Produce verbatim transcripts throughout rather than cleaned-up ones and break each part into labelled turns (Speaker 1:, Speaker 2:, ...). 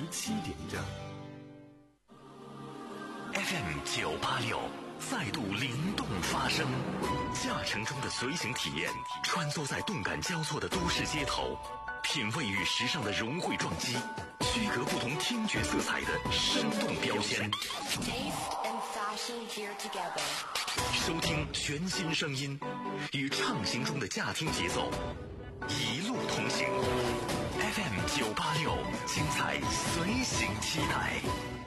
Speaker 1: 七点整。F M 九八六再度灵动发声，驾乘中的随行体验，穿梭在动感交错的都市街头，品味与时尚的融汇撞击，区隔不同听觉色彩的生动标签。收听全新声音，与畅行中的驾听节奏，一路同行。F M 九八六，精彩随行期待。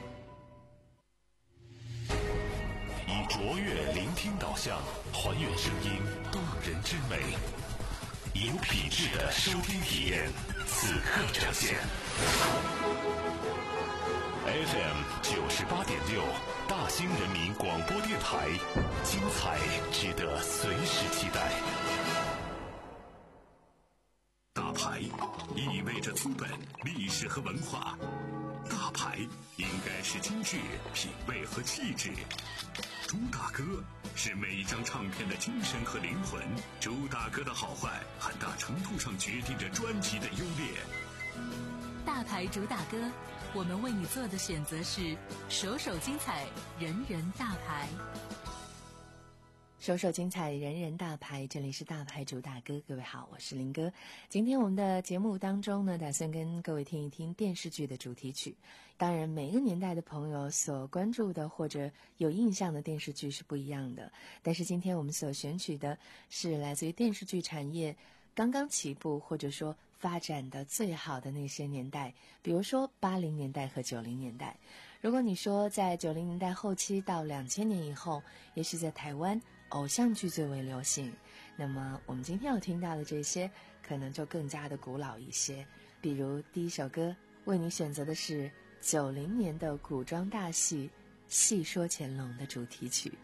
Speaker 1: 以卓越聆听导向，还原声音动人之美，以有品质的收听体验，此刻呈现。F M 九十八点六，大兴人民广播电台，精彩值得随时期待。大牌意味着资本、历史和文化，大牌应该是精致、品味和气质。朱大哥是每一张唱片的精神和灵魂，朱大哥的好坏很大程度上决定着专辑的优劣。
Speaker 2: 大牌主打歌，我们为你做的选择是首首精彩，人人大牌。
Speaker 3: 首首精彩，人人大牌，这里是大牌主打歌。各位好，我是林哥。今天我们的节目当中呢，打算跟各位听一听电视剧的主题曲。当然每个年代的朋友所关注的或者有印象的电视剧是不一样的，但是今天我们所选取的是来自于电视剧产业刚刚起步或者说发展的最好的那些年代，比如说八零年代和九零年代。如果你说在九零年代后期到两千年以后，也许在台湾偶像剧最为流行，那么我们今天要听到的这些可能就更加的古老一些。比如第一首歌为你选择的是九零年的古装大戏《戏说乾隆》的主题曲。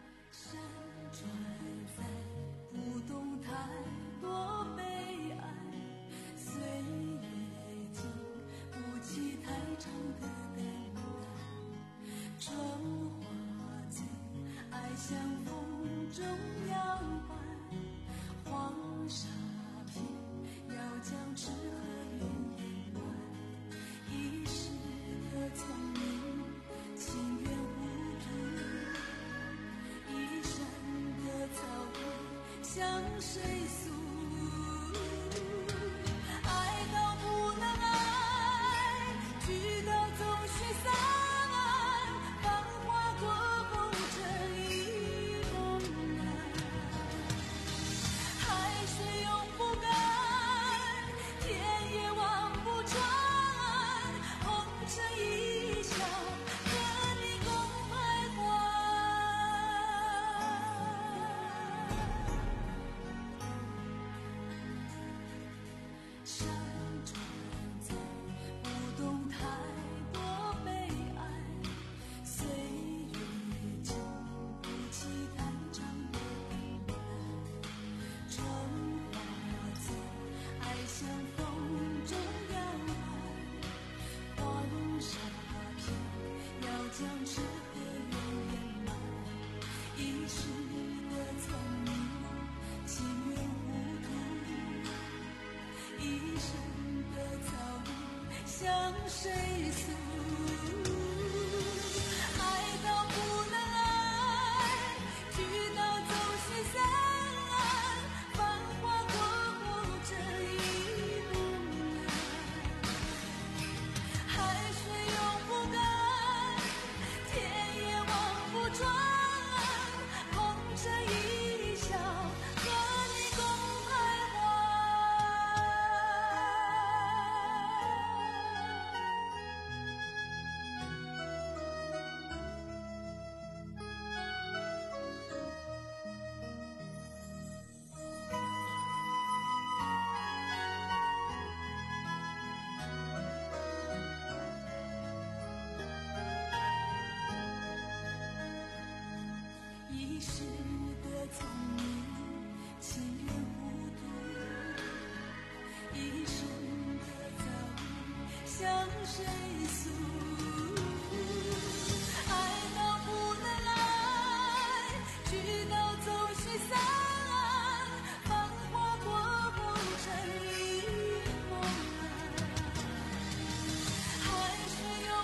Speaker 4: 像风中摇摆，黄沙片要将痴和怨掩埋，一时的聪明情愿糊涂，一生的草原向谁诉？爱到不能爱，聚到总须散，繁华过后这一向谁诉？爱到不能爱，聚到总须散，繁华过后这一梦啊，海水永不干，天也望不穿，红尘一笑，和你共徘徊。向谁诉？爱到不能爱，聚到总须散，繁华过后成一梦啊，海水永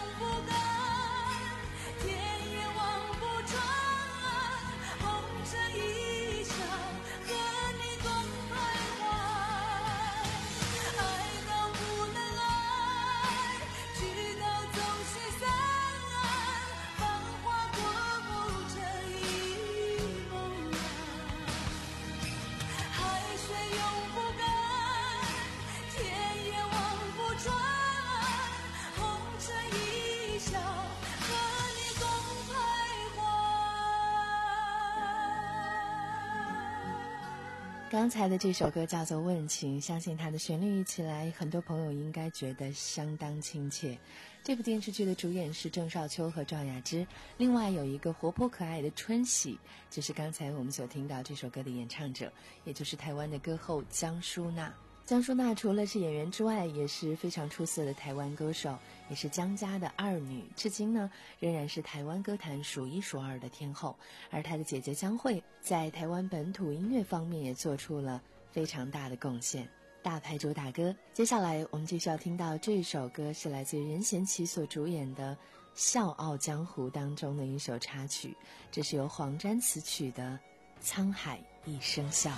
Speaker 3: 刚才的这首歌叫做《问情》，相信它的旋律一起来，很多朋友应该觉得相当亲切。这部电视剧的主演是郑少秋和赵雅芝，另外有一个活泼可爱的春喜，就是刚才我们所听到这首歌的演唱者，也就是台湾的歌后江淑娜。江淑娜除了是演员之外，也是非常出色的台湾歌手，也是江家的二女，至今呢仍然是台湾歌坛数一数二的天后。而她的姐姐江蕙在台湾本土音乐方面也做出了非常大的贡献。大牌主打歌，接下来我们继续要听到这首歌，是来自于任贤齐所主演的《笑傲江湖》当中的一首插曲，这是由黄沾词曲的《沧海一声笑》。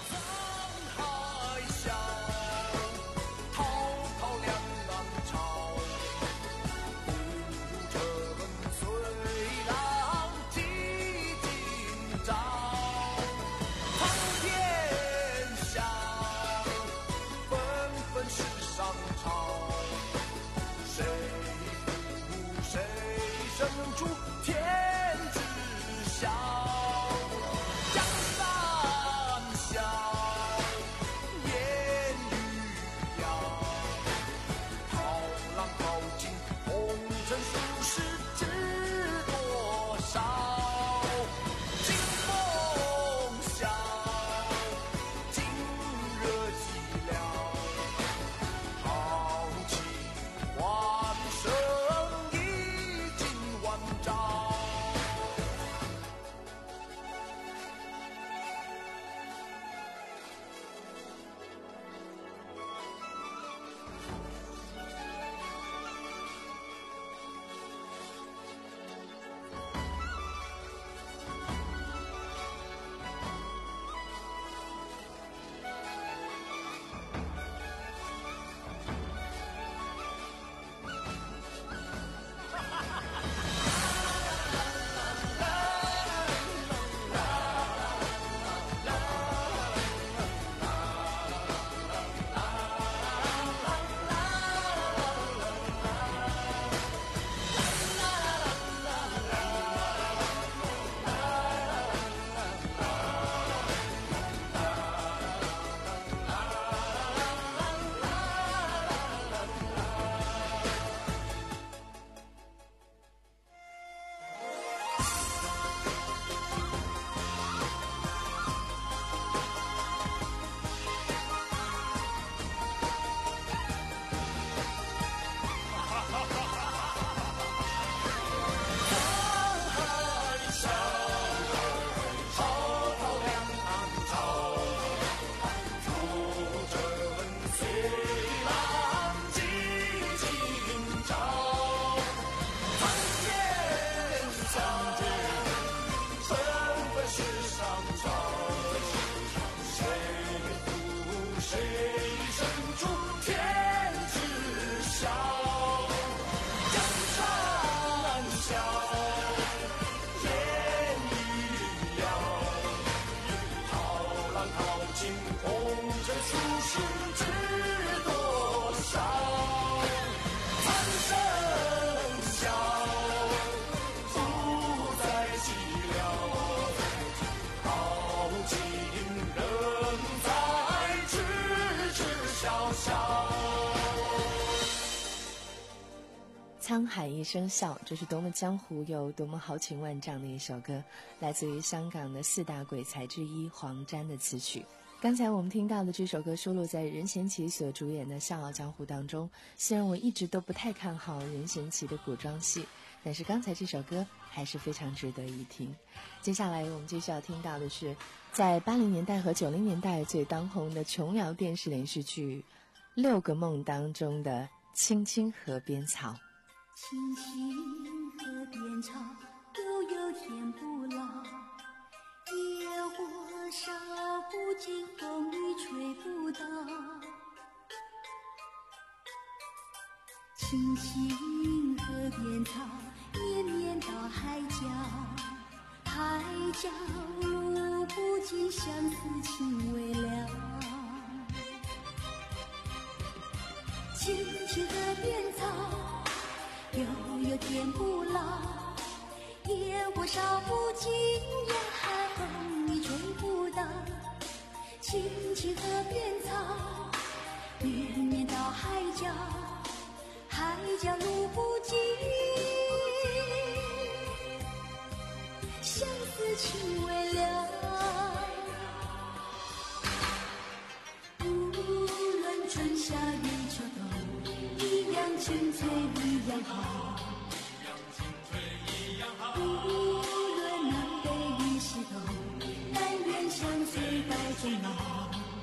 Speaker 3: 沧海一声笑，这是多么江湖又多么豪情万丈的一首歌，来自于香港的四大鬼才之一黄沾的词曲。刚才我们听到的这首歌收录在任贤齐所主演的《笑傲江湖》当中。虽然我一直都不太看好任贤齐的古装戏，但是刚才这首歌还是非常值得一听。接下来我们继续要听到的是在八零年代和九零年代最当红的琼瑶电视连续剧《六个梦》当中的《青青河边草》。
Speaker 4: 青青河边草，悠悠天不老。野火烧不尽，风雨吹不倒。青青河边草，绵绵到海角。海角路不尽，相思情未了。青青河边草，悠悠天不老，野火烧不尽呀，风雨吹不倒。 青青河边草，绵绵到海角，海角路不尽，相思情未了。无论春夏与秋冬，一样青翠一样好。无论南北与西东，但愿相随到终老。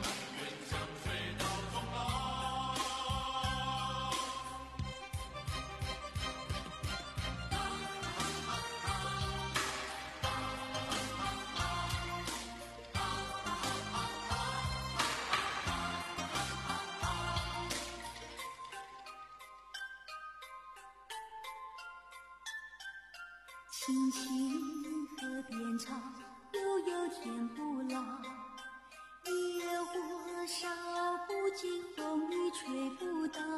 Speaker 4: 青青河边草，悠悠天不老。野火烧不尽，风雨吹不倒。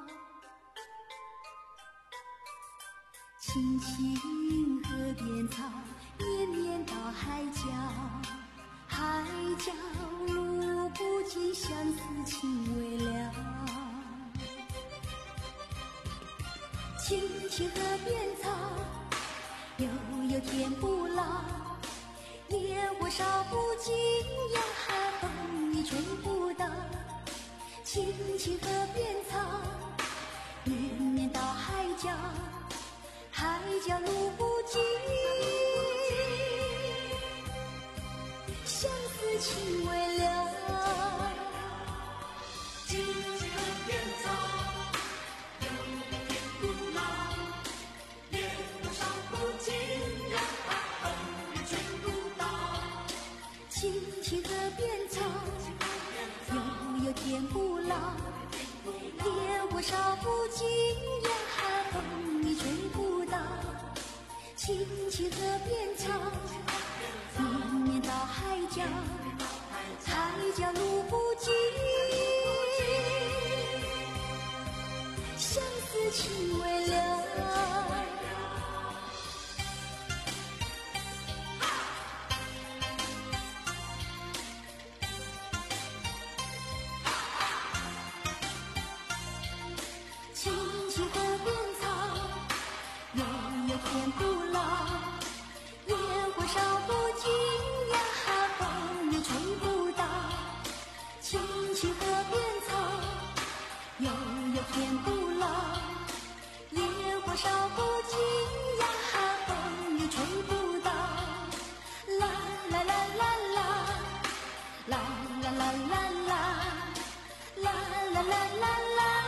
Speaker 4: 青青河边草，绵绵到海角，海角路不尽，相思情未了。青青河边草，悠悠天不老，野火烧不尽呀，风雨吹不倒。青青河边草，绵绵到海角，海角路不尽，相思情未了。青青河边草，悠悠天不老，野火烧不尽呀，风雨吹不倒。青青河边草，悠悠天不老，野火烧不尽呀，风雨吹不倒。青青河边草，绵绵到海角，海角路不尽，相思情未了。青青河边草，悠悠天不老，野火烧不尽呀，风雨吹不倒。青青河边草，悠悠天不老，野火烧不尽呀，风雨吹不倒。啦啦啦啦啦，啦啦啦啦啦，啦啦啦啦啦。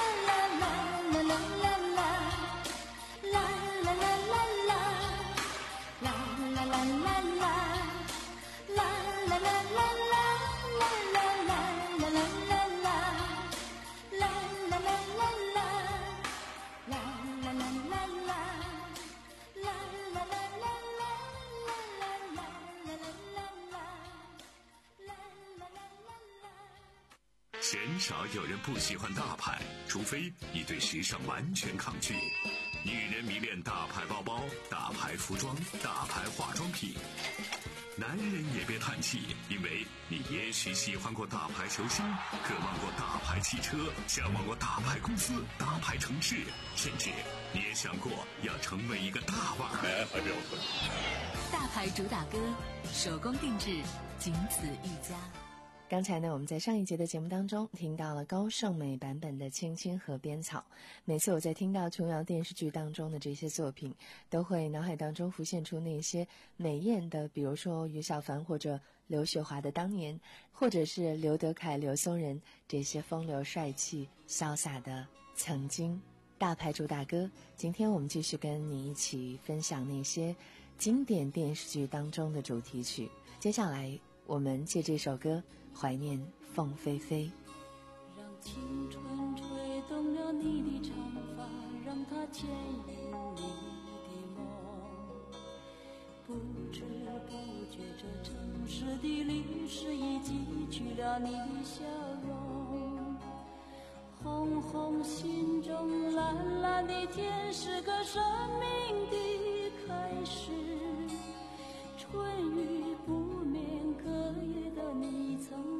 Speaker 1: 鲜少有人不喜欢大牌，除非你对时尚完全抗拒。女人迷恋大牌包包、大牌服装、大牌化妆品。男人也别叹气，因为你也许喜欢过大牌球星，渴望过大牌汽车，向往过大牌公司、大牌城市，甚至你也想过要成为一个大腕。哎，还没有分。
Speaker 2: 大牌主打歌，手工定制，仅此一家。
Speaker 3: 刚才呢，我们在上一节的节目当中听到了高胜美版本的《青青河边草》。每次我在听到琼瑶电视剧当中的这些作品，都会脑海当中浮现出那些美艳的，比如说于小凡或者刘雪华的当年，或者是刘德凯、刘松仁这些风流帅气、潇洒的曾经。大牌主打歌，今天我们继续跟你一起分享那些经典电视剧当中的主题曲。接下来我们借这首歌怀念凤飞飞。
Speaker 4: 让青春吹动了你的长发，让它牵引你的梦。不知不觉这城市的历史已记取了你的笑容。红红心中蓝蓝的天是个生命的开始。春雨不眠，隔夜的你曾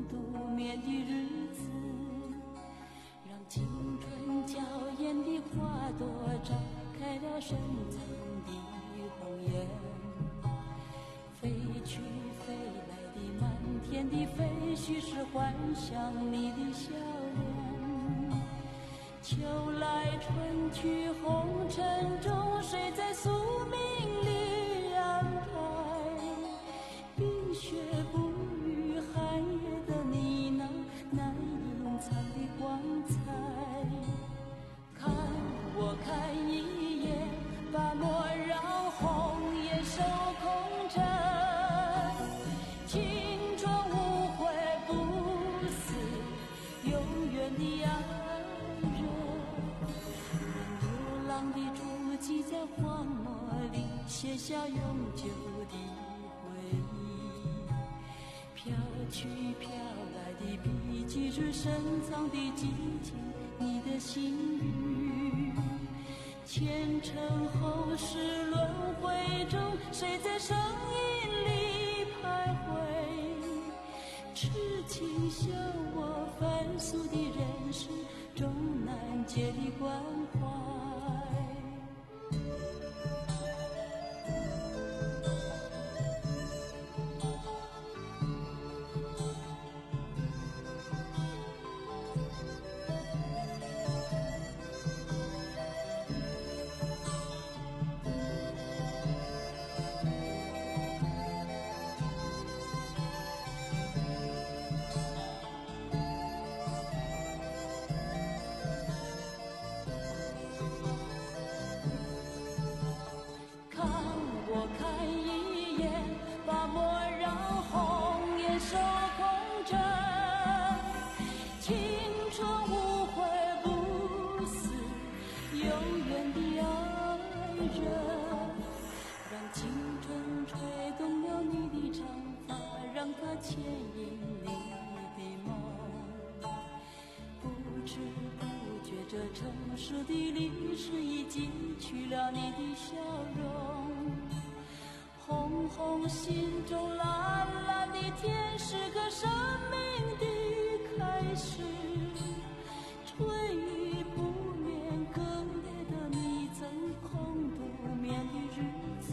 Speaker 4: 度眠的日子，让青春娇艳的花朵绽开了深藏的红颜。飞去飞来的满天的飞絮是幻想你的笑脸，秋来春去红尘中，谁在宿命里安排？冰雪不语寒夜的你那难隐藏的光彩。看我看一眼，把莫让红颜守空枕，青春无悔不死，永远的爱人。流浪的足迹在荒漠里写下永久的回忆，飘去飘来的笔迹是深藏的激情，你的心语。前尘后世轮回中，谁在声音里徘徊？痴情笑我凡俗的人世终难解的关怀。牵引你的梦，不知不觉这城市的历史已记去了你的笑容。红红心中蓝蓝的天是个生命的开始，春雨不眠隔夜的你曾空独眠的日子，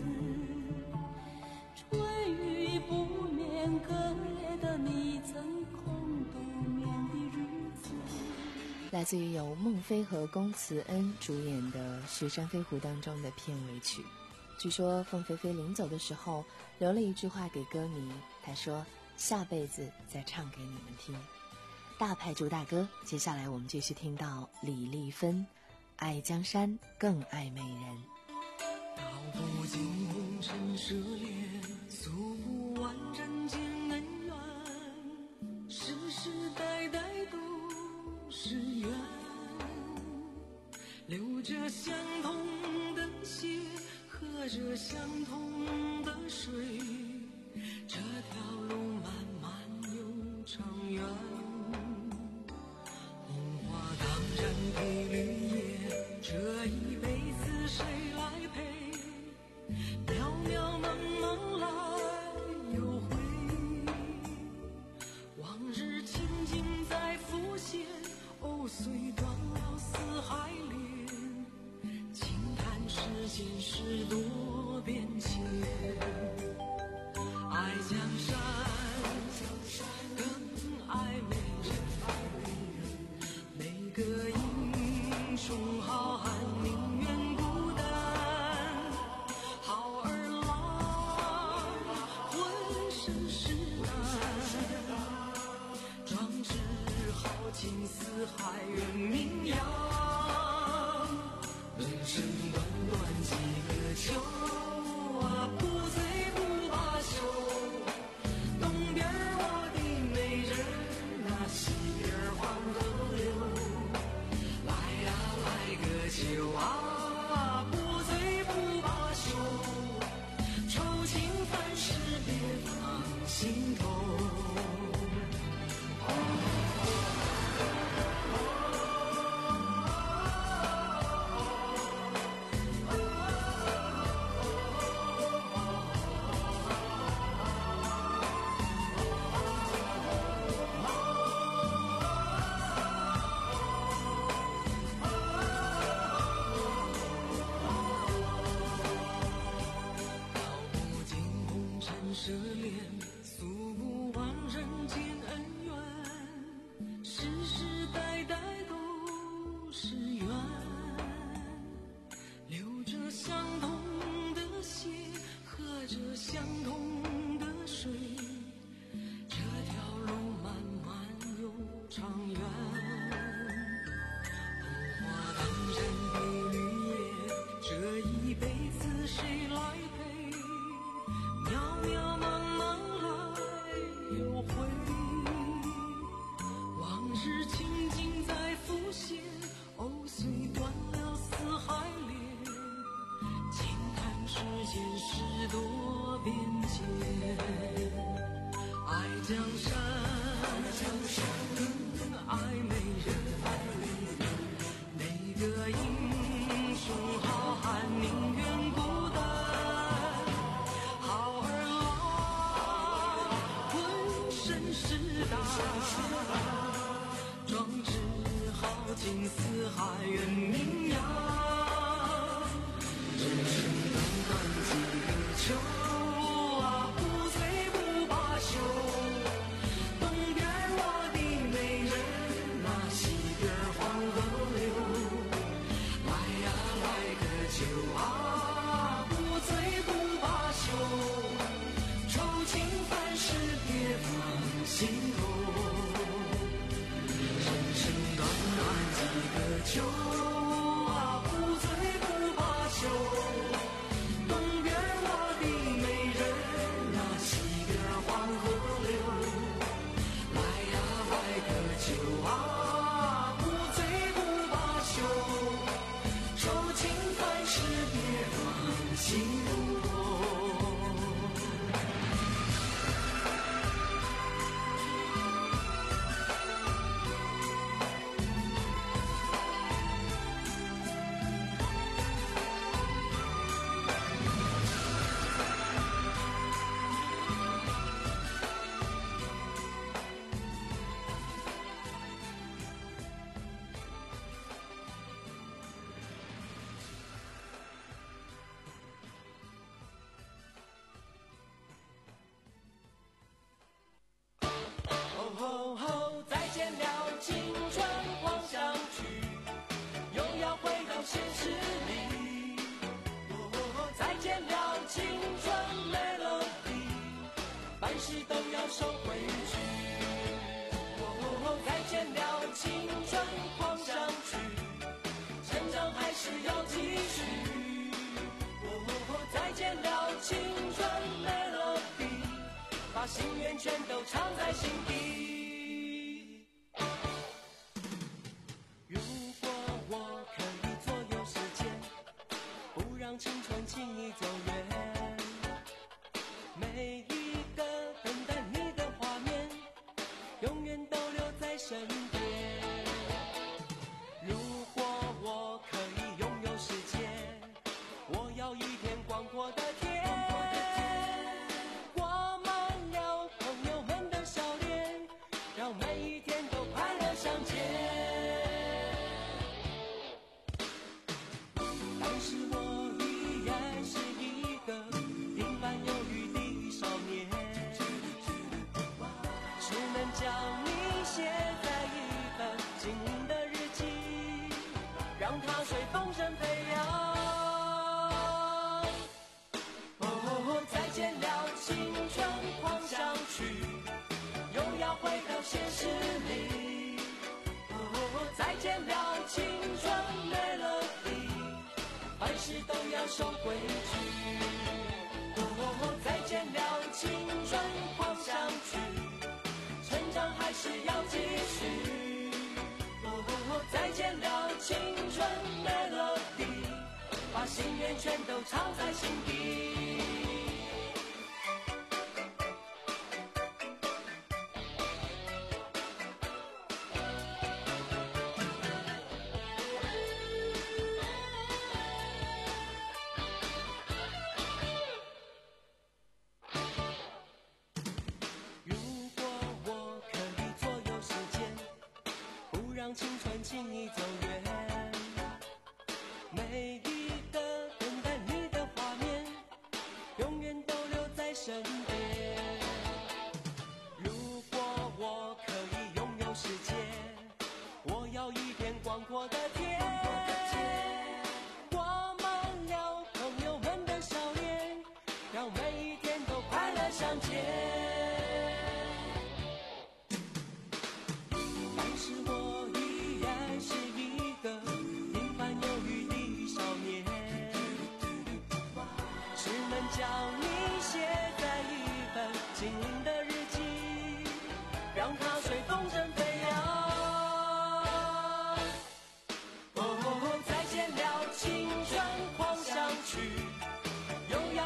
Speaker 4: 春雨不眠隔夜的你曾空独眠的日子。
Speaker 3: 来自于由孟非和龚慈恩主演的《雪山飞狐》当中的片尾曲。据说凤飞飞临走的时候留了一句话给歌迷，他说下辈子再唱给你们听。大牌主大哥，接下来我们继续听到李丽芬，爱江山更爱美人。
Speaker 5: 道不尽红尘涉猎，诉不完人间恩怨，世世代代都是缘，流着相同的血，喝着相同的水，这条路漫漫又长远。红花当然配绿叶，这一辈子谁来陪？渺渺茫茫来又回，往日情景在浮现，哦，虽断了四海连，轻叹世间事多变迁。爱江山更爱美人，每个英雄好汉宁愿孤单，好儿郎浑身是胆，壮志豪情四海远名扬。人生短短几个秋啊，不醉不罢休。东边我的美人啊，西边黄河流。来呀来个秋啊，不醉不罢休。愁情烦事别放心头。 现实多变迁，爱江山，爱美人，哪个英雄好汉宁愿孤单？好儿郎，浑身是胆，壮志豪情四海远名扬。人生短短几个秋啊，不醉不罢休。东边我的美人啊，西边黄河流。来呀来个酒啊，不醉不罢休。愁情烦事别放心头。人生短短几个秋啊，不醉不罢休。东边我的美人啊，西边黄河流。来呀来个酒啊，不醉不罢休。愁情烦事别放心头。吼吼吼！再见了，青春狂想曲，又要回到现实里。哦，再见了，青春 melody， 凡事都要收回去。哦，再见了，青春狂想曲，成长还是要继续。哦，再见了，青春 melody。把心愿全都藏在心底。如果我可以左右时间，不让青春轻易走远，每一个等待你的画面，永远都留在身边。如果我可以拥有世界，我要一片广阔的天。每一天都快乐相见，但是我依然是一个平凡忧郁的少年，只能将你写在一本精灵的日记，让它随风声飞扬。哦，再见了，青春狂想曲，又要回到现实里。哦，再见了，青春 melody， 凡事都要收回去。哦，再见了，青春狂想曲，成长还是要继续。哦，再见了，青春 melody， 把心愿全都藏在心底。青春轻易走远，每一个等待你的画面，永远都留在身边。如果我可以拥有世界，我要一片广阔的天，挂满了朋友们的笑脸，让每一天都快乐相见。但是我是一个平凡忧郁的少年，只能将你写在一本精灵的日记，让它随风筝飞扬。哦，再见了，青春狂想曲，又要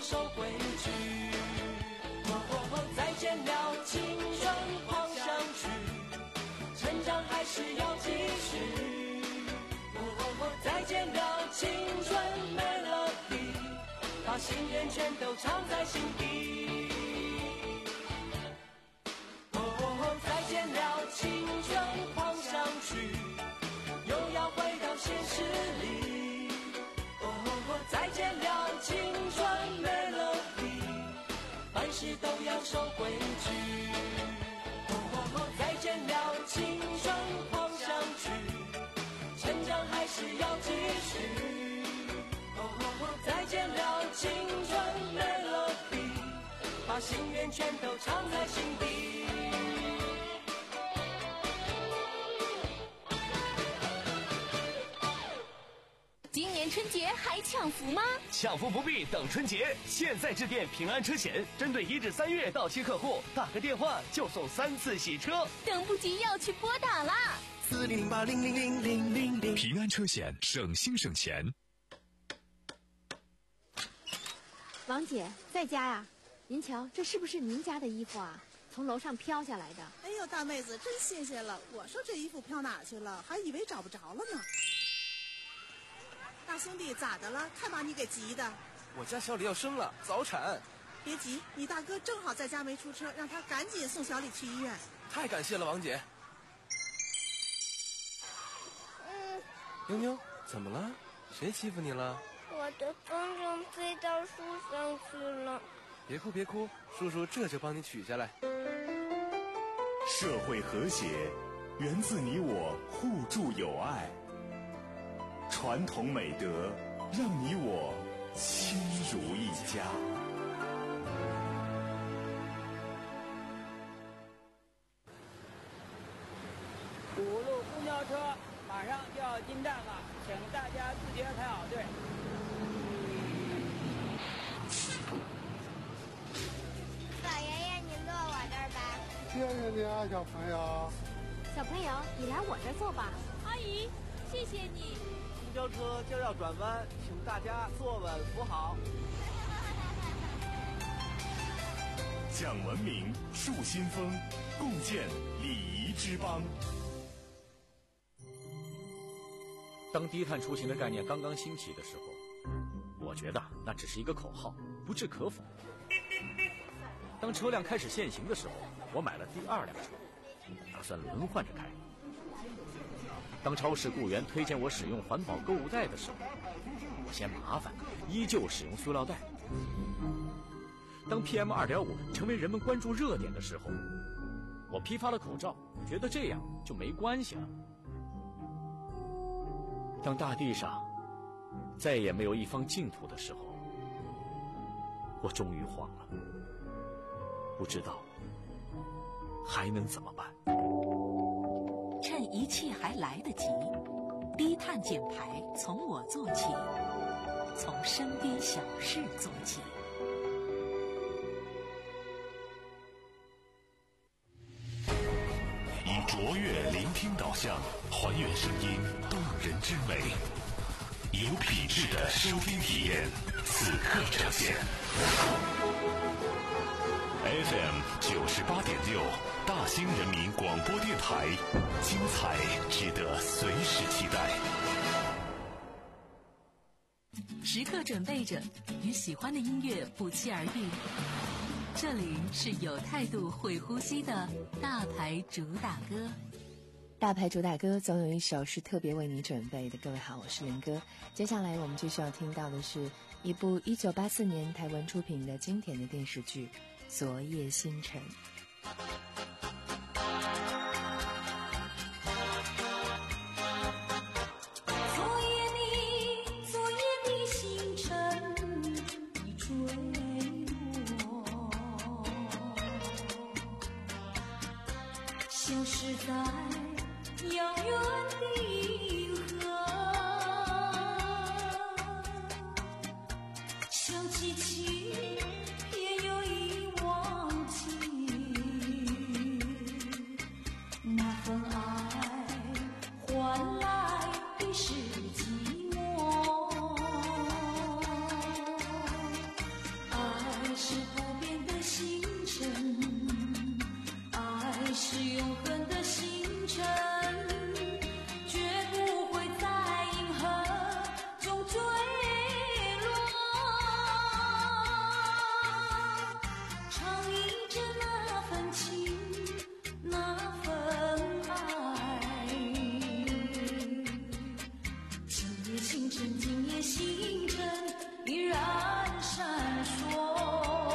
Speaker 5: 守规矩。哦哦哦，再见了青春狂想曲，成长还是要继续。哦哦哦，再见了青春 melody， 把心愿全都藏在心底。哦哦哦，再见了青春狂想曲，又要回到现实里。哦哦哦，再见了青春 melody， 凡事都要守规矩。哦哦哦，再见了青春狂想曲，成长还是要继续。哦哦哦，再见了青春 melody， 把心愿全都藏在心底。
Speaker 2: 今年春节还抢福吗？
Speaker 6: 抢福不必等春节，现在致电平安车险，针对一至三月到期客户，打个电话就送三次洗车，
Speaker 2: 等不及要去拨打啦！
Speaker 5: 四零零八零零零零零零。
Speaker 1: 平安车险，省心省钱。
Speaker 7: 王姐在家呀？您瞧，这是不是您家的衣服啊？从楼上飘下来的。
Speaker 8: 哎呦，大妹子真新鲜了！我说这衣服飘哪去了，还以为找不着了呢。大兄弟，咋的了？看把你给急的。
Speaker 9: 我家小李要生了，早产。
Speaker 8: 别急，你大哥正好在家没出车，让他赶紧送小李去医院。
Speaker 9: 太感谢了，王姐。
Speaker 10: 嗯。
Speaker 9: 妞妞，怎么了？谁欺负你了？
Speaker 10: 我的风筝飞到树上去了。
Speaker 9: 别哭别哭，叔叔这就帮你取下来。
Speaker 1: 社会和谐源自你我互助友爱，传统美德让你我亲如一家。
Speaker 11: 五路公交车马上就要进站了，请大家自觉排好队。
Speaker 10: 老爷爷，您坐我这儿吧。
Speaker 12: 谢谢你啊，小朋友。
Speaker 7: 小朋友，你来我这儿坐吧。
Speaker 2: 阿姨，谢谢你。
Speaker 13: 公交车就要转弯，请大家坐稳扶好。
Speaker 1: 讲文明，树新风，共建礼仪之邦。
Speaker 14: 当低碳出行的概念刚刚兴起的时候，我觉得那只是一个口号，不置可否。当车辆开始限行的时候，我买了第二辆车，打算轮换着开。当超市雇员推荐我使用环保购物袋的时候，我嫌麻烦，依旧使用塑料袋。当 P M 二点五 成为人们关注热点的时候，我批发了口罩，觉得这样就没关系了。当大地上再也没有一方净土的时候，我终于慌了，不知道还能怎么办。
Speaker 2: 趁一切还来得及，低碳减排从我做起，从身边小事做起。
Speaker 1: 以卓越聆听导向，还原声音动人之美，有品质的收听体验，此刻呈现。F M 九十八点六，大兴人民广播电台，精彩值得随时期待。
Speaker 2: 时刻准备着，与喜欢的音乐不期而遇。这里是有态度、会呼吸的大牌主打歌。
Speaker 3: 大牌主打歌总有一首是特别为你准备的。各位好，我是林哥。接下来我们继续要听到的是一部一九八四年台湾出品的经典的电视剧《昨夜星辰》。
Speaker 4: 消失在遥远的银河，想起起偏又已忘记，那份爱换来的是寂寞。啊爱是永恒的星辰，绝不会在银河中坠落。唱忆着那份情，那份爱。今夜星辰，今夜星辰依然闪烁。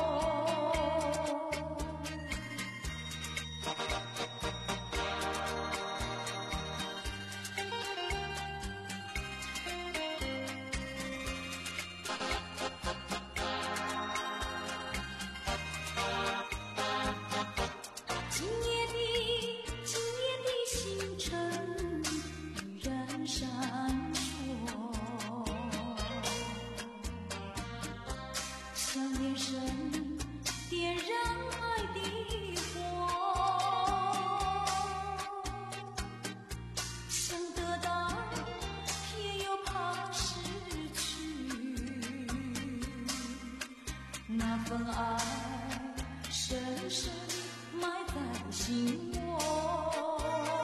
Speaker 4: 那份爱深深埋在心窝，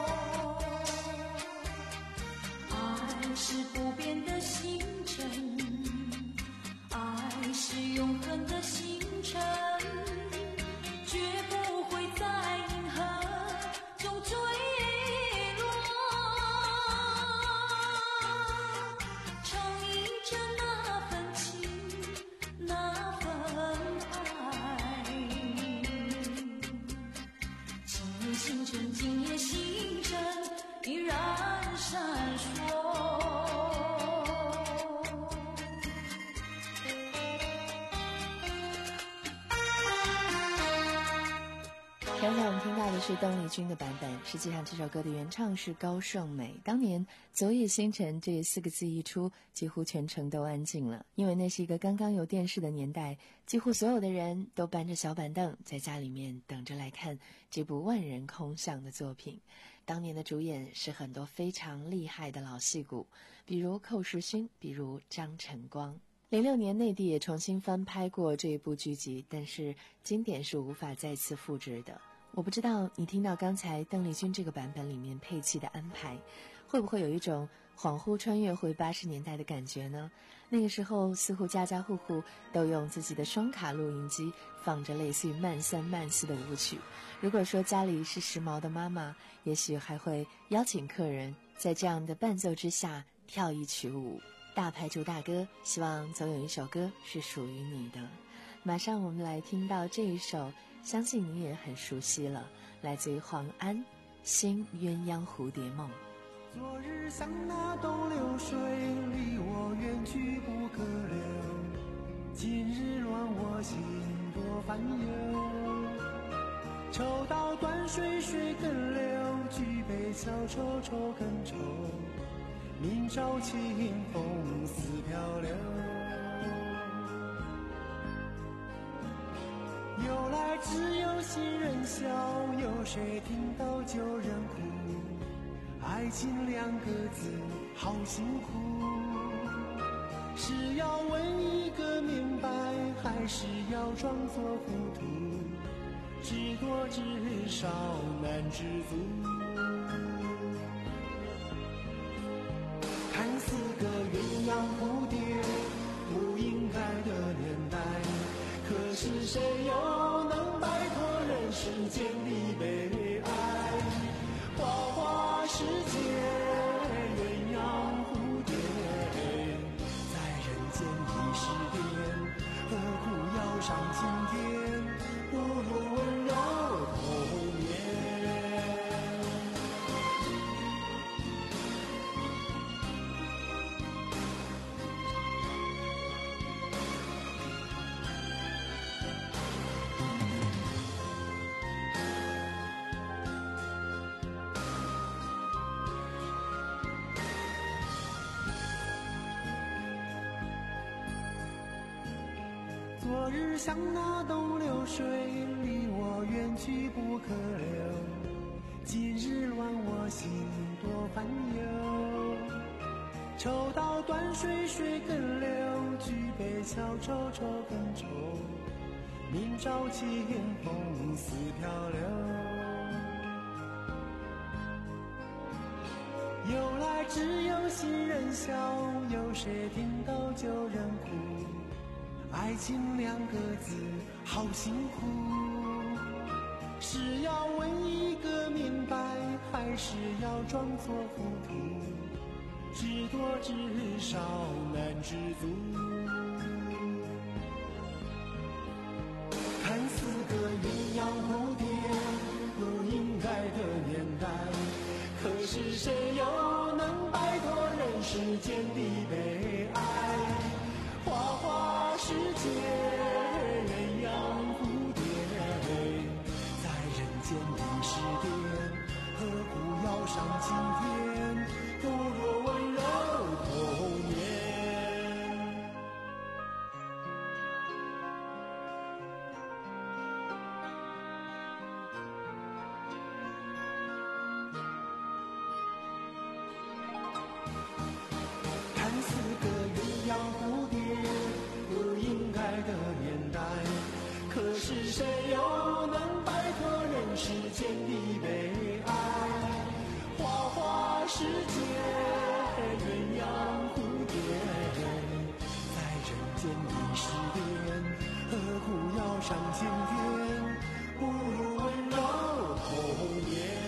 Speaker 4: 爱是不变的星辰，爱是永恒的星辰，绝不会在银河中坠落。唱忆着那份情，那份星辰，今夜星辰依然闪烁。
Speaker 3: 刚才我们听到的是邓丽君的版本，实际上这首歌的原唱是高胜美。当年昨夜星辰这四个字一出，几乎全城都安静了，因为那是一个刚刚有电视的年代，几乎所有的人都搬着小板凳在家里面等着来看这部万人空巷的作品。当年的主演是很多非常厉害的老戏骨，比如寇世勋，比如张晨光。零六年内地也重新翻拍过这一部剧集，但是经典是无法再次复制的。我不知道你听到刚才邓丽君这个版本里面配器的安排，会不会有一种恍惚穿越回八十年代的感觉呢？那个时候似乎家家户户都用自己的双卡录音机放着类似于慢三慢四的舞曲。如果说家里是时髦的妈妈，也许还会邀请客人在这样的伴奏之下跳一曲舞。大牌主大歌，希望总有一首歌是属于你的。马上我们来听到这一首，相信你也很熟悉了，来自于黄安《新鸳鸯蝴蝶梦》。
Speaker 5: 昨日像那东流水，离我远去不可留。今日乱我心多烦忧。抽刀断水水更流，举杯消愁愁更愁。明朝清风似飘流。由来只有新人笑，有谁听到旧人哭？爱情两个字好辛苦，是要问一个明白，还是要装作糊涂？知多知少难知足。看似个鸳鸯蝴蝶不应该的年代，可是谁又能摆脱人世间的悲哀？花花世界鸳鸯蝴蝶，在人间的诗典，何苦要上青天？不如温柔童年。昨日像那东流水，离我远去不可留。今日乱我心多烦忧。抽刀断水水更流，举杯消愁愁更愁。明朝清风似飘流。 只有新人笑，有谁听到旧人哭？爱情两个字好辛苦，是要问一个明白，还是要装作糊涂？知多知少难知足。看似个鸳鸯蝴蝶不应该的年代，可是谁又能摆脱人世间的悲哀？花花世界鸳鸯蝴蝶，在人间的诗典，何苦要上青天？不如温柔童年。看似个鸳鸯蝴蝶不应该的年代，可是谁又能摆脱人世间的悲哀？花花世界鸳鸯蝴蝶，在人间的诗典，何苦要上青天？不如温柔童年。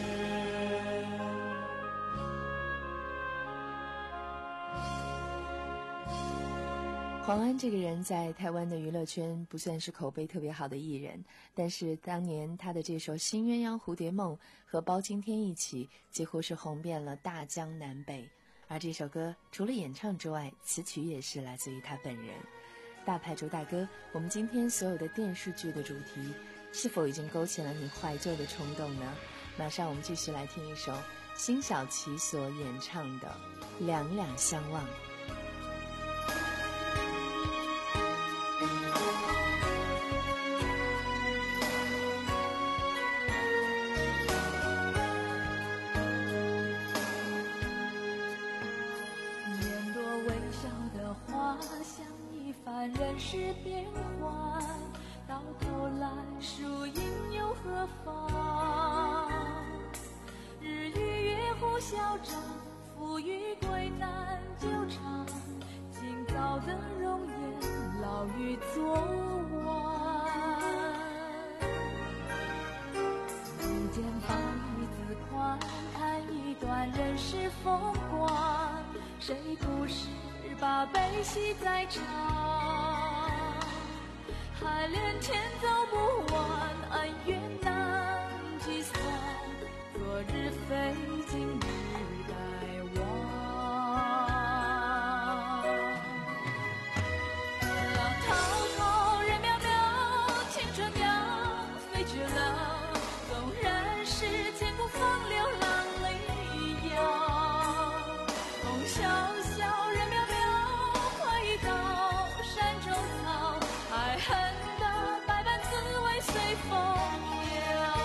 Speaker 3: 黄安这个人在台湾的娱乐圈不算是口碑特别好的艺人，但是当年他的这首《新鸳鸯蝴蝶梦》和包青天一起，几乎是红遍了大江南北。而这首歌除了演唱之外，词曲也是来自于他本人。大牌主大哥，我们今天所有的电视剧的主题，是否已经勾起了你怀旧的冲动呢？马上我们继续来听一首辛晓琪所演唱的《两两相望》。
Speaker 4: 人世变幻，到头来输赢又何妨？日与月互消长，富与贵难久长。今朝的容颜，老于昨晚。不见芳一字宽，看一段人世风光。谁不是把悲喜在尝？海连天走不完，恩怨难计算。昨日非今日该忘。浪滔滔，人渺渺，青春要飞去了。纵然是千古风流浪里遥。风萧萧，人渺渺，快意到山中草。爱恨的百般滋味随风飘。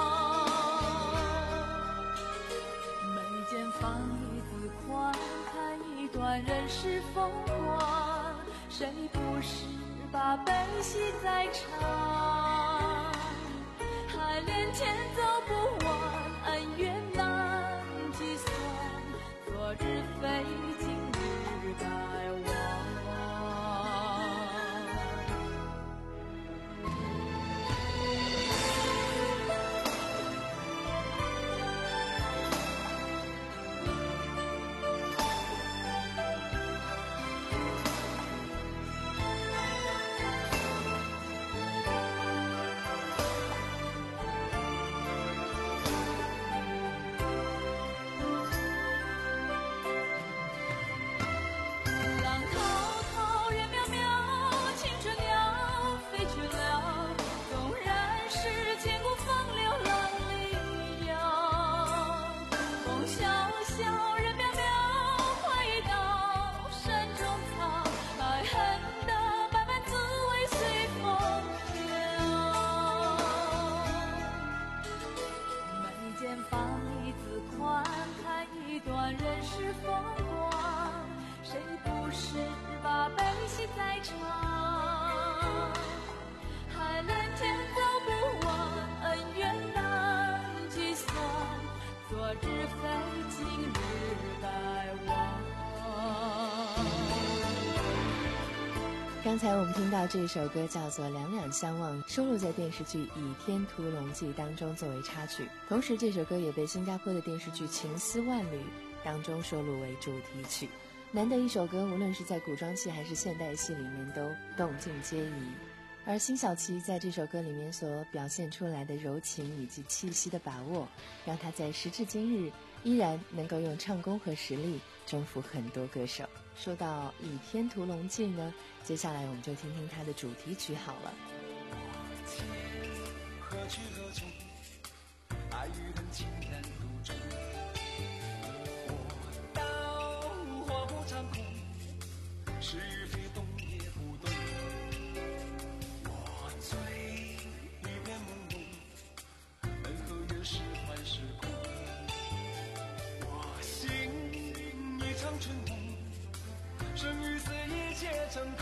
Speaker 4: 眉间放一字宽，看一段人世风光。谁不是把悲喜在尝？海连天走不完，恩怨难计算。昨日非今日该忘。
Speaker 5: 昨日非今日待望。
Speaker 3: 刚才我们听到这首歌叫做《两两相望》，收录在电视剧《倚天屠龙记》当中作为插曲。同时这首歌也被新加坡的电视剧《情丝万缕》当中收录为主题曲。难得一首歌，无论是在古装戏还是现代戏里面都动静皆宜。而辛晓琪在这首歌里面所表现出来的柔情以及气息的把握，让她在时至今日依然能够用唱功和实力征服很多歌手。说到《倚天屠龙记》呢，接下来我们就听听它的主题曲好了。
Speaker 5: 何去何从？爱与恨情难独钟。我刀划破长空，是与非懂也不懂。我醉一片朦胧，恩和怨是幻是空。我心一场春梦，生与死一切成空。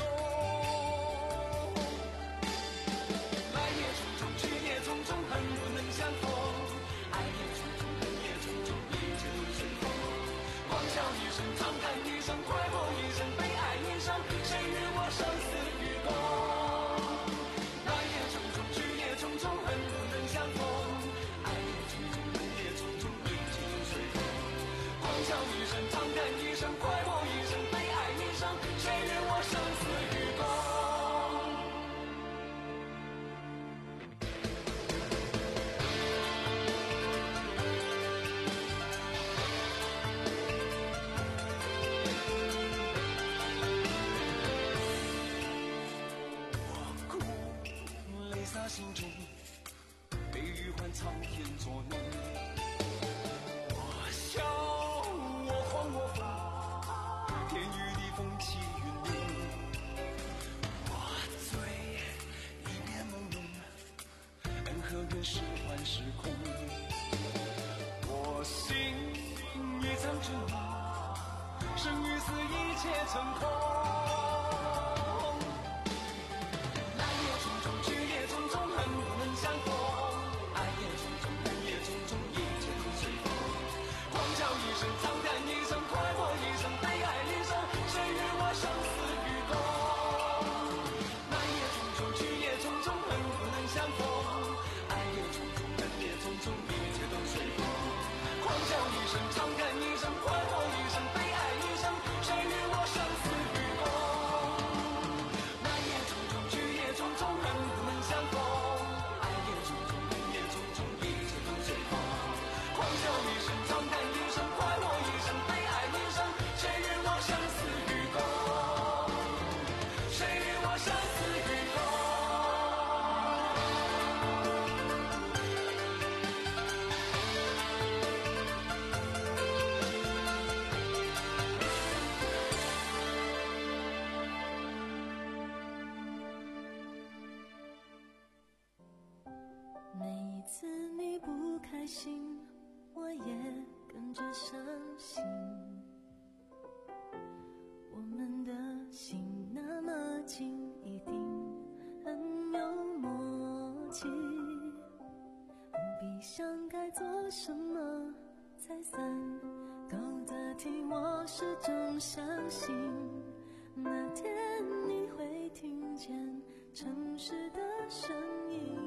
Speaker 5: 来也匆匆，去也匆匆，恨不能相逢。爱也匆匆，恨也匆匆，一切都随风。狂笑一声，长叹一声，快活一生，悲哀一生，谁与我生死与共？来也匆匆，去也匆匆，恨不能相逢。爱也匆匆，恨也匆匆，一切都随风。狂笑一声，长叹一声，快活一生，悲哀一生，谁与我生死与共？心中悲与欢，苍天作弄。我笑，我慌，我疯，天与地，风起云涌。我醉，一片朦胧，恩和怨是幻是空。我心一场春梦，生与死一切成空。
Speaker 4: 我也跟着伤心，我们的心那么近，一定很有默契，不必想该做什么才算够得体。我始终相信那天你会听见城市的声音。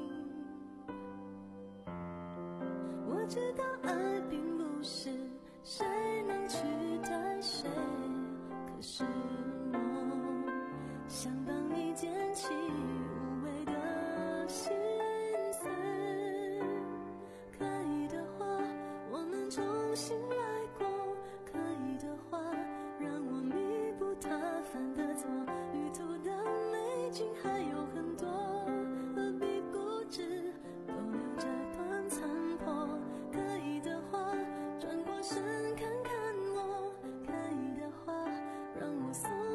Speaker 4: 我知道爱并不是谁能取代谁，可是我想帮你捡起无谓的心碎。可以的话，我们重新来过，可以的话，让我弥补他犯的错。旅途的美景还有很多，何必固执都留着段残破。可以的话，转过身看看我，可以的话，让我送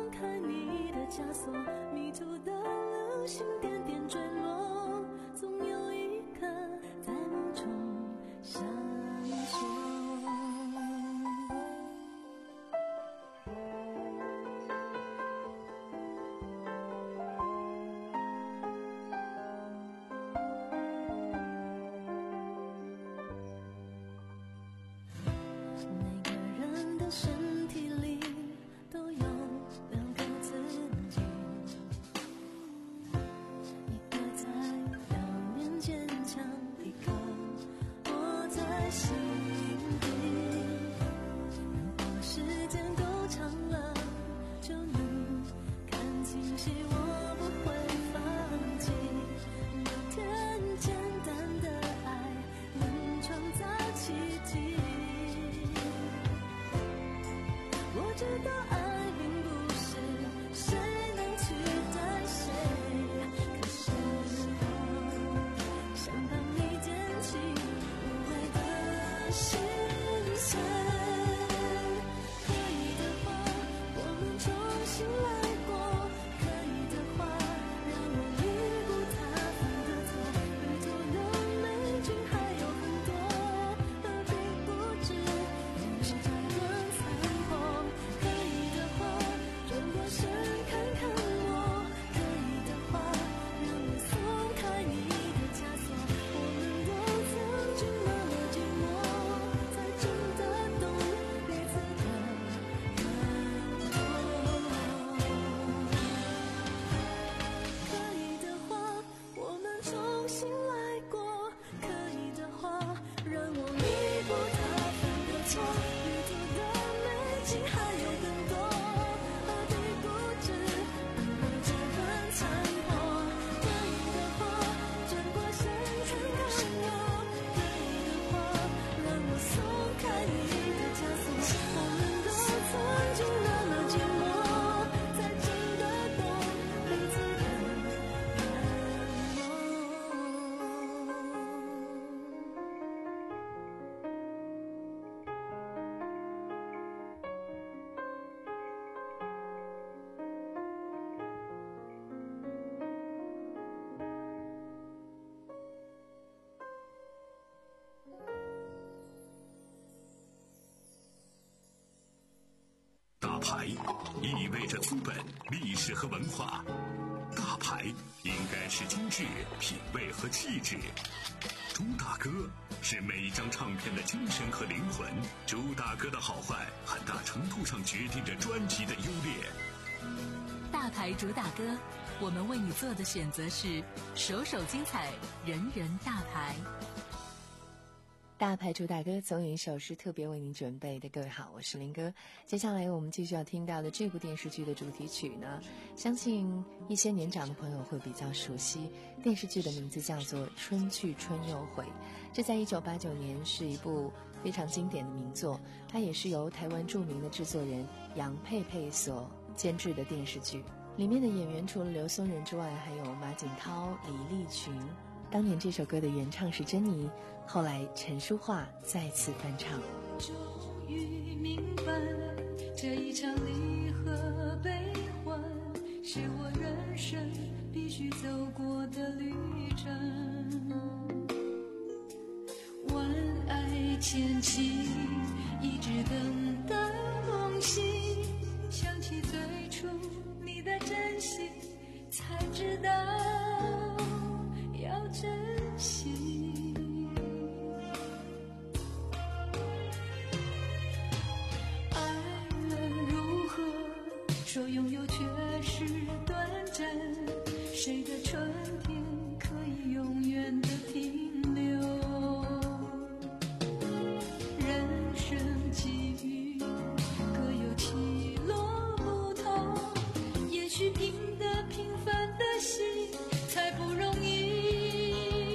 Speaker 4: 心底。如果时间够长了，就能看清晰我不会放弃。那天简单的爱能创造奇迹。我知道爱并不是谁能取代谁，可是我想帮你捡起无谓的心碎。可以的话，我们重新来过；可以的话，让我弥补他犯的错。旅途的美景还有很多，何必固执于是这样残破。可以的话，转过身看看我；可以的话，让我松开你的枷锁。我们都曾经那么寂寞，才真的懂彼此的软弱。可以的话，我们重新来过；可以的话，让我弥补他犯的错。旅途的美景还有更多，何必固执，因为这很残破。可以的话，转过身看看我；可以的话，让我松开你的枷锁。我们都曾经那么寂寞，才真的懂彼此的软
Speaker 1: 大牌意味着资本、历史和文化，大牌应该是精致、品味和气质。朱大哥是每一张唱片的精神和灵魂，朱大哥的好坏很大程度上决定着专辑的优劣。
Speaker 2: 大牌主打歌，我们为你做的选择是首首精彩，人人大牌。
Speaker 3: 大牌主打歌总有一首是特别为您准备的。各位好，我是林哥。接下来我们继续要听到的这部电视剧的主题曲呢，相信一些年长的朋友会比较熟悉。电视剧的名字叫做《春去春又回》，这在一九八九年是一部非常经典的名作，它也是由台湾著名的制作人杨佩佩所监制的电视剧。里面的演员除了刘松仁之外，还有马景涛、李立群。当年这首歌的原唱是珍妮，后来陈淑桦再次翻唱。
Speaker 4: 终于明白，这一场离合悲欢，是我人生必须走过的旅程。万爱千起，一直等待梦醒，想起最初你的真心，才知道要珍惜。爱了如何？说拥有却是短暂，谁的春天可以永远的停留？人生际遇各有起落不同，也许凭得平凡的心才不容易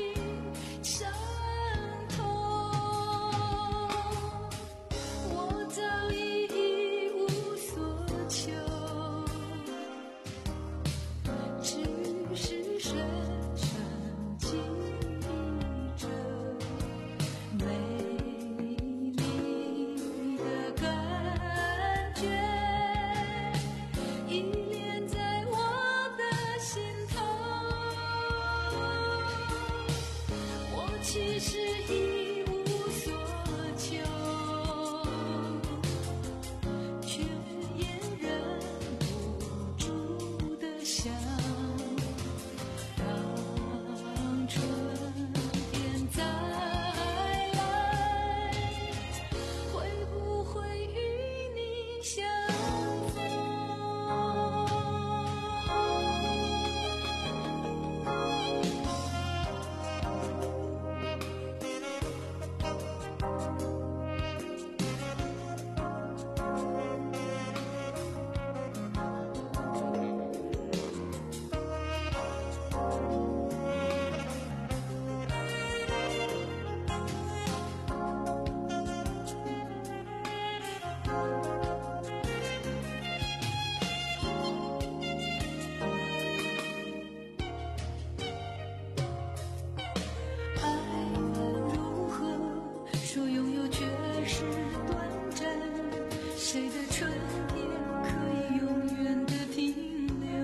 Speaker 4: 说拥有却是短暂，谁的春天可以永远的停留？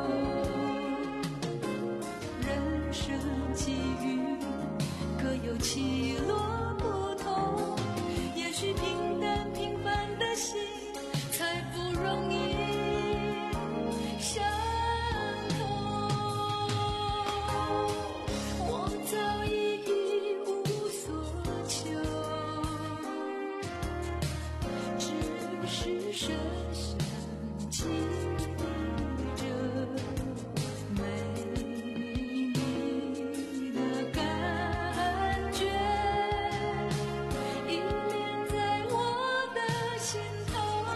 Speaker 4: 人生际遇各有起落不同，也许平淡平凡的心才不容易相同。我早已一无所求，只是深深记着没你的感觉，依恋在我的心头。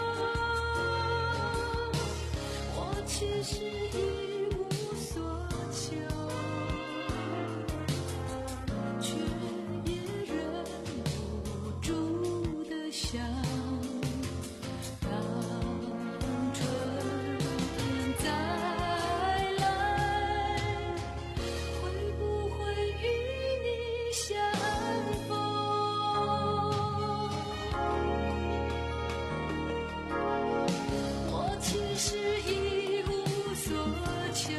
Speaker 4: 我其实一无所求，却也忍不住的想，当春天再来，会不会与你相逢？我其实一无所求，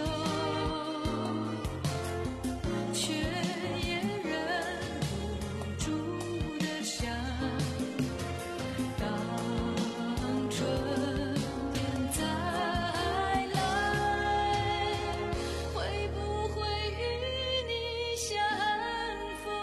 Speaker 4: 却也忍不住的想，当春天再来，会不会与你相逢？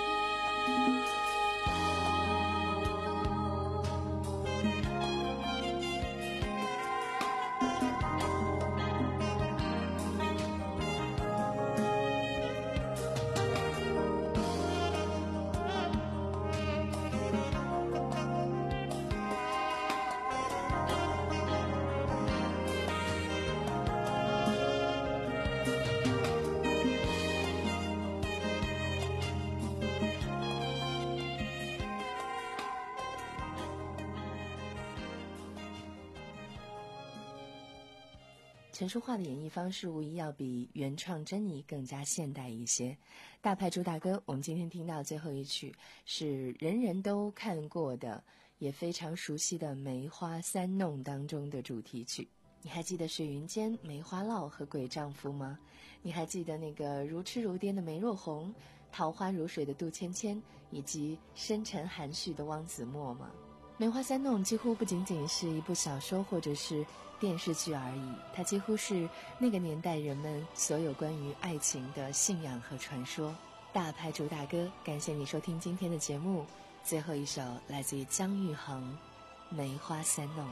Speaker 3: 陈淑桦的演绎方式无疑要比原创珍妮更加现代一些。大牌主打歌，我们今天听到最后一曲是人人都看过的也非常熟悉的《梅花三弄》当中的主题曲。你还记得水云间、梅花烙和鬼丈夫吗？你还记得那个如痴如癫的梅若红、桃花如水的杜芊芊，以及深沉含蓄的汪子墨吗？梅花三弄几乎不仅仅是一部小说或者是电视剧而已，它几乎是那个年代人们所有关于爱情的信仰和传说。大牌主打歌，感谢你收听今天的节目。最后一首来自于姜育恒，《梅花三弄》。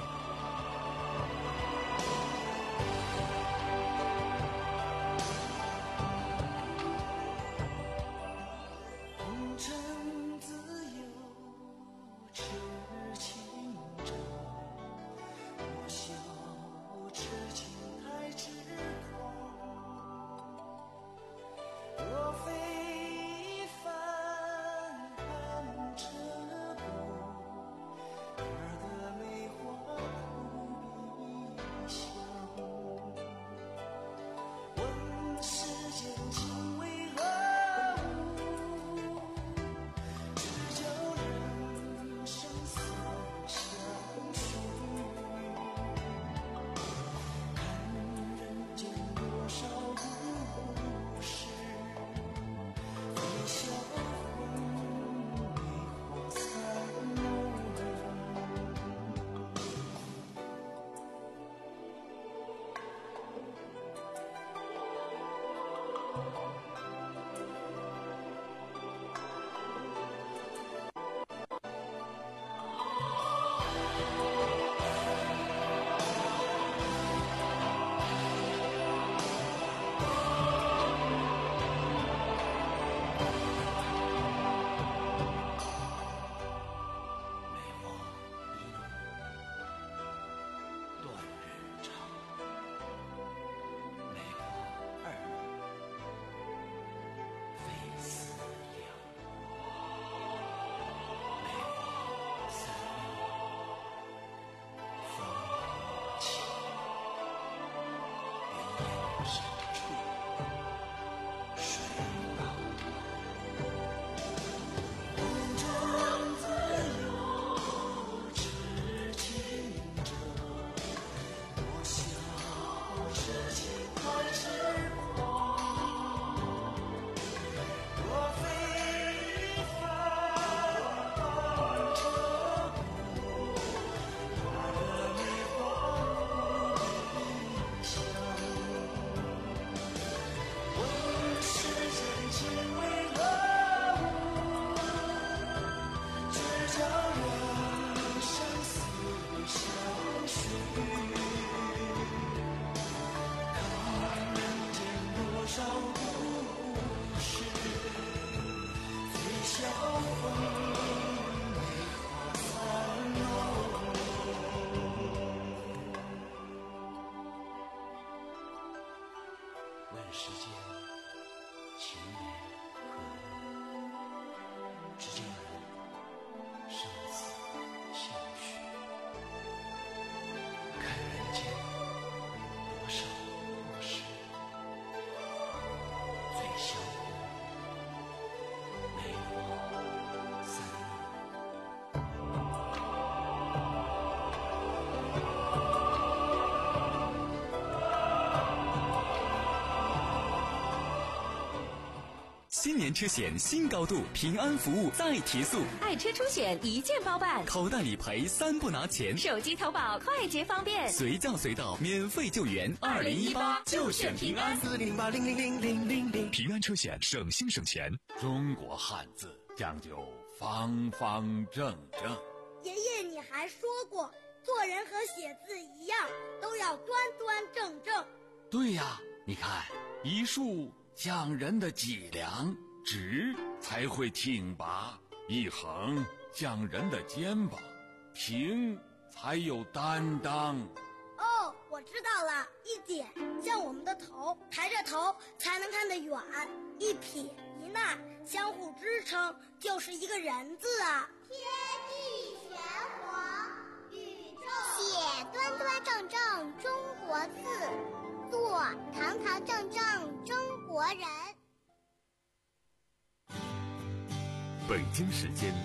Speaker 5: 红尘自由痴情长，我笑痴情太痴狂。若非凡寒彻骨，儿的梅花
Speaker 15: 年车险新高度，平安服务再提速，
Speaker 16: 爱车出险一键包办，
Speaker 15: 口袋理赔三不拿钱，
Speaker 16: 手机投保快捷方便，
Speaker 15: 随叫随到，免费救援。二零一八就选平安，
Speaker 5: 四零八零零零零零零。
Speaker 1: 平安车险，省心省钱。
Speaker 17: 中国汉字讲究方方正正。
Speaker 18: 爷爷，你还说过，做人和写字一样，都要端端正正。
Speaker 17: 对呀，你看，一竖讲人的脊梁，直才会挺拔；一横讲人的肩膀，平才有担当。
Speaker 18: 哦，我知道了，一点像我们的头，抬着头才能看得远；一撇一捺相互支撑，就是一个人字啊。
Speaker 19: 天地玄黄，宇宙写端端正正中国字，做堂堂正正中国人。
Speaker 1: 北京时间